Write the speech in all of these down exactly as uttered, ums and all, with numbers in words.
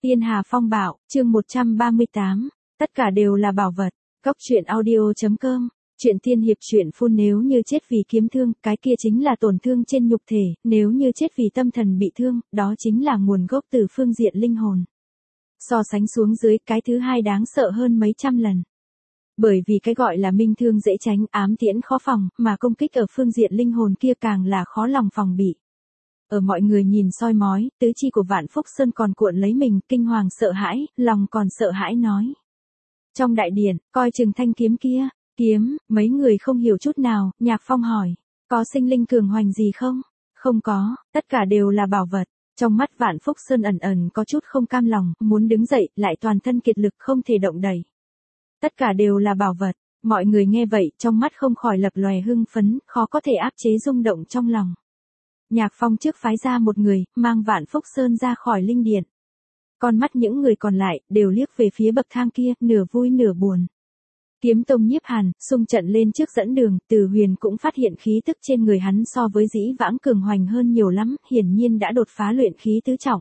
Tiên Hà Phong Bạo, chương một trăm ba mươi tám. Tất cả đều là bảo vật. Góc truyện audio chấm com. Chuyện tiên hiệp truyện phun nếu như chết vì kiếm thương, cái kia chính là tổn thương trên nhục thể, nếu như chết vì tâm thần bị thương, đó chính là nguồn gốc từ phương diện linh hồn. So sánh xuống dưới, cái thứ hai đáng sợ hơn mấy trăm lần. Bởi vì cái gọi là minh thương dễ tránh, ám tiễn khó phòng, mà công kích ở phương diện linh hồn kia càng là khó lòng phòng bị. Ở mọi người nhìn soi mói, tứ chi của Vạn Phúc Sơn còn cuộn lấy mình, kinh hoàng sợ hãi, lòng còn sợ hãi nói. Trong đại điện, coi chừng thanh kiếm kia, kiếm, mấy người không hiểu chút nào, Nhạc Phong hỏi, có sinh linh cường hoành gì không? Không có, tất cả đều là bảo vật. Trong mắt Vạn Phúc Sơn ẩn ẩn có chút không cam lòng, muốn đứng dậy, lại toàn thân kiệt lực không thể động đậy. Tất cả đều là bảo vật, mọi người nghe vậy, trong mắt không khỏi lập lòe hưng phấn, khó có thể áp chế rung động trong lòng. Nhạc Phong trước phái ra một người, mang Vạn Phúc Sơn ra khỏi linh điện. Con mắt những người còn lại, đều liếc về phía bậc thang kia, nửa vui nửa buồn. Kiếm Tông Nhiếp Hàn, xung trận lên trước dẫn đường, Từ Huyền cũng phát hiện khí tức trên người hắn so với dĩ vãng cường hoành hơn nhiều lắm, hiển nhiên đã đột phá luyện khí tứ trọng.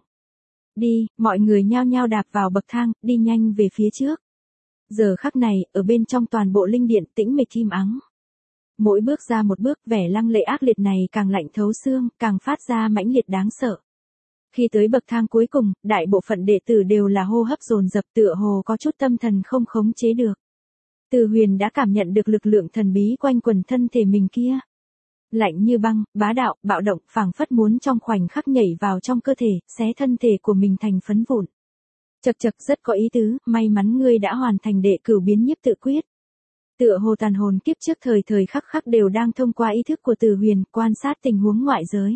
Đi, mọi người nhao nhao đạp vào bậc thang, đi nhanh về phía trước. Giờ khắc này, ở bên trong toàn bộ linh điện tĩnh mịch im ắng. Mỗi bước ra một bước, vẻ lăng lệ ác liệt này càng lạnh thấu xương, càng phát ra mãnh liệt đáng sợ. Khi tới bậc thang cuối cùng, đại bộ phận đệ tử đều là hô hấp dồn dập, tựa hồ có chút tâm thần không khống chế được. Từ Huyền đã cảm nhận được lực lượng thần bí quanh quần thân thể mình kia. Lạnh như băng, bá đạo, bạo động, phảng phất muốn trong khoảnh khắc nhảy vào trong cơ thể, xé thân thể của mình thành phấn vụn. Chậc chậc, rất có ý tứ, may mắn ngươi đã hoàn thành đệ cửu biến nhiếp tự quyết. Tựa hồ tàn hồn kiếp trước thời thời khắc khắc đều đang thông qua ý thức của Từ Huyền, quan sát tình huống ngoại giới.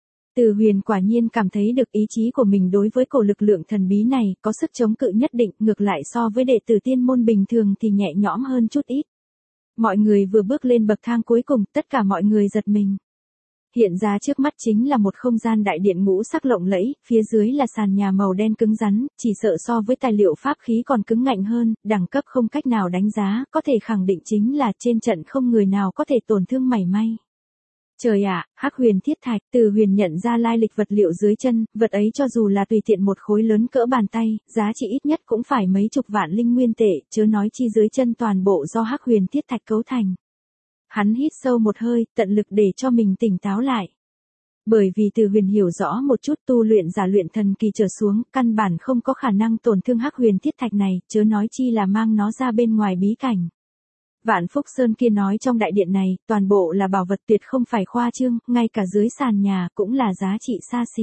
Từ Huyền quả nhiên cảm thấy được ý chí của mình đối với cổ lực lượng thần bí này, có sức chống cự nhất định, ngược lại so với đệ tử tiên môn bình thường thì nhẹ nhõm hơn chút ít. Mọi người vừa bước lên bậc thang cuối cùng, tất cả mọi người giật mình. Hiện ra trước mắt chính là một không gian đại điện ngũ sắc lộng lẫy, phía dưới là sàn nhà màu đen cứng rắn, chỉ sợ so với tài liệu pháp khí còn cứng ngạnh hơn, đẳng cấp không cách nào đánh giá, có thể khẳng định chính là trên trận không người nào có thể tổn thương mảy may. Trời ạ, Hắc Huyền Thiết Thạch, Từ Huyền nhận ra lai lịch vật liệu dưới chân, vật ấy cho dù là tùy tiện một khối lớn cỡ bàn tay, giá trị ít nhất cũng phải mấy chục vạn linh nguyên tệ, chớ nói chi dưới chân toàn bộ do Hắc Huyền Thiết Thạch cấu thành. Hắn hít sâu một hơi, tận lực để cho mình tỉnh táo lại. Bởi vì Từ Huyền hiểu rõ một chút, tu luyện giả luyện thần kỳ trở xuống, căn bản không có khả năng tổn thương Hắc Huyền Thiết Thạch này, chớ nói chi là mang nó ra bên ngoài bí cảnh. Vạn Phúc Sơn kia nói trong đại điện này, toàn bộ là bảo vật tuyệt không phải khoa trương, ngay cả dưới sàn nhà cũng là giá trị xa xỉ.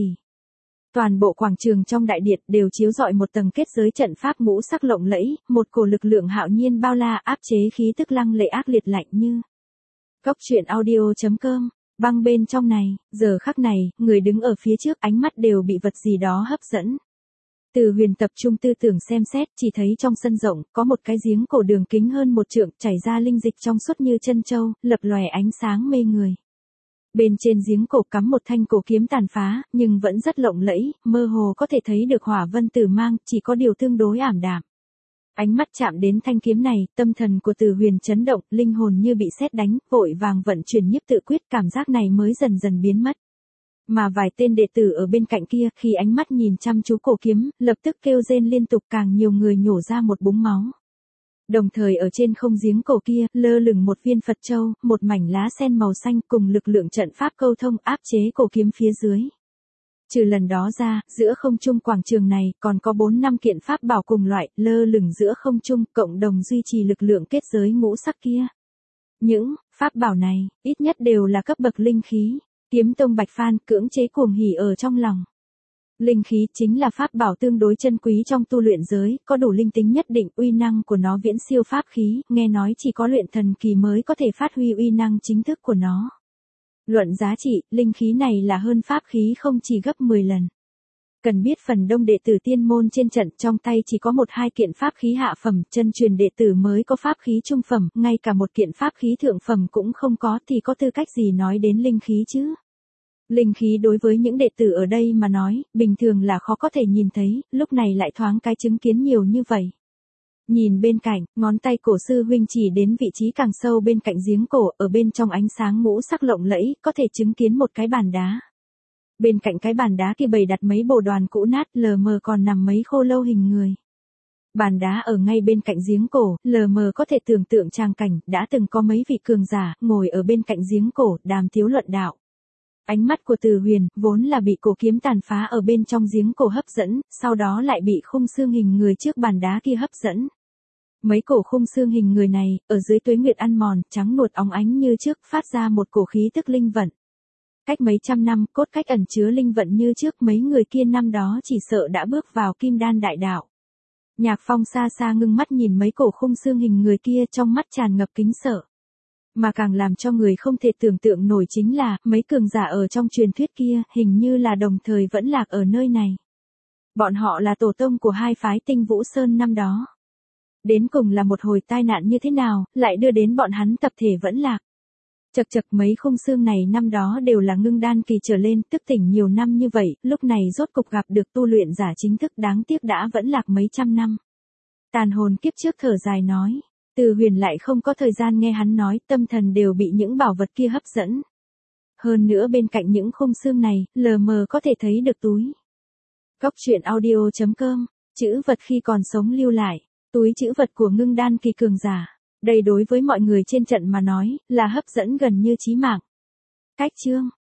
Toàn bộ quảng trường trong đại điện đều chiếu rọi một tầng kết giới trận pháp ngũ sắc lộng lẫy, một cổ lực lượng hạo nhiên bao la áp chế khí tức lăng lệ ác liệt lạnh như. Góc truyện audio chấm com. Băng bên trong này, giờ khắc này, người đứng ở phía trước ánh mắt đều bị vật gì đó hấp dẫn. Từ Huyền tập trung tư tưởng xem xét, chỉ thấy trong sân rộng, có một cái giếng cổ đường kính hơn một trượng, chảy ra linh dịch trong suốt như chân châu, lập lòe ánh sáng mê người. Bên trên giếng cổ cắm một thanh cổ kiếm tàn phá, nhưng vẫn rất lộng lẫy, mơ hồ có thể thấy được hỏa vân tử mang, chỉ có điều tương đối ảm đạm. Ánh mắt chạm đến thanh kiếm này, tâm thần của Từ Huyền chấn động, linh hồn như bị sét đánh, vội vàng vận chuyển nhiếp tự quyết, cảm giác này mới dần dần biến mất. Mà vài tên đệ tử ở bên cạnh kia, khi ánh mắt nhìn chăm chú cổ kiếm, lập tức kêu rên liên tục, càng nhiều người nhổ ra một búng máu. Đồng thời ở trên không giếng cổ kia, lơ lửng một viên Phật châu, một mảnh lá sen màu xanh cùng lực lượng trận pháp câu thông áp chế cổ kiếm phía dưới. Trừ lần đó ra, giữa không trung quảng trường này, còn có bốn năm kiện pháp bảo cùng loại, lơ lửng giữa không trung, cộng đồng duy trì lực lượng kết giới ngũ sắc kia. Những pháp bảo này, ít nhất đều là cấp bậc linh khí. Kiếm Tông Bạch Phan cưỡng chế cuồng hỉ ở trong lòng. Linh khí chính là pháp bảo tương đối chân quý trong tu luyện giới, có đủ linh tính nhất định, uy năng của nó viễn siêu pháp khí, nghe nói chỉ có luyện thần kỳ mới có thể phát huy uy năng chính thức của nó. Luận giá trị, linh khí này là hơn pháp khí không chỉ gấp mười lần. Cần biết phần đông đệ tử tiên môn trên trận trong tay chỉ có một hai kiện pháp khí hạ phẩm, chân truyền đệ tử mới có pháp khí trung phẩm, ngay cả một kiện pháp khí thượng phẩm cũng không có thì có tư cách gì nói đến linh khí chứ. Linh khí đối với những đệ tử ở đây mà nói, bình thường là khó có thể nhìn thấy, lúc này lại thoáng cái chứng kiến nhiều như vậy. Nhìn bên cạnh, ngón tay cổ sư huynh chỉ đến vị trí càng sâu bên cạnh giếng cổ, ở bên trong ánh sáng ngũ sắc lộng lẫy, có thể chứng kiến một cái bàn đá. Bên cạnh cái bàn đá kia bày đặt mấy bộ đoàn cũ nát, lờ mờ còn nằm mấy khô lâu hình người. Bàn đá ở ngay bên cạnh giếng cổ, lờ mờ có thể tưởng tượng tràng cảnh, đã từng có mấy vị cường giả, ngồi ở bên cạnh giếng cổ, đàm tiếu luận đạo. Ánh mắt của Từ Huyền, vốn là bị cổ kiếm tàn phá ở bên trong giếng cổ hấp dẫn, sau đó lại bị khung xương hình người trước bàn đá kia hấp dẫn. Mấy cổ khung xương hình người này, ở dưới tuế nguyệt ăn mòn, trắng nuột óng ánh như trước, phát ra một cổ khí tức linh vận. Cách mấy trăm năm, cốt cách ẩn chứa linh vận như trước, mấy người kia năm đó chỉ sợ đã bước vào kim đan đại đạo. Nhạc Phong xa xa ngưng mắt nhìn mấy cổ khung xương hình người kia, trong mắt tràn ngập kính sợ. Mà càng làm cho người không thể tưởng tượng nổi chính là, mấy cường giả ở trong truyền thuyết kia, hình như là đồng thời vẫn lạc ở nơi này. Bọn họ là tổ tông của hai phái Tinh Vũ Sơn năm đó. Đến cùng là một hồi tai nạn như thế nào, lại đưa đến bọn hắn tập thể vẫn lạc. Chật chật, mấy khung xương này năm đó đều là ngưng đan kỳ trở lên, tức tỉnh nhiều năm như vậy, lúc này rốt cục gặp được tu luyện giả chính thức, đáng tiếc đã vẫn lạc mấy trăm năm. Tàn hồn kiếp trước thở dài nói. Từ Huyền lại không có thời gian nghe hắn nói, tâm thần đều bị những bảo vật kia hấp dẫn. Hơn nữa bên cạnh những khung xương này, lờ mờ có thể thấy được túi. Cóc truyện audio chấm com, chữ vật khi còn sống lưu lại, túi chữ vật của ngưng đan kỳ cường giả. Đây đối với mọi người trên trận mà nói, là hấp dẫn gần như chí mạng. Cách chương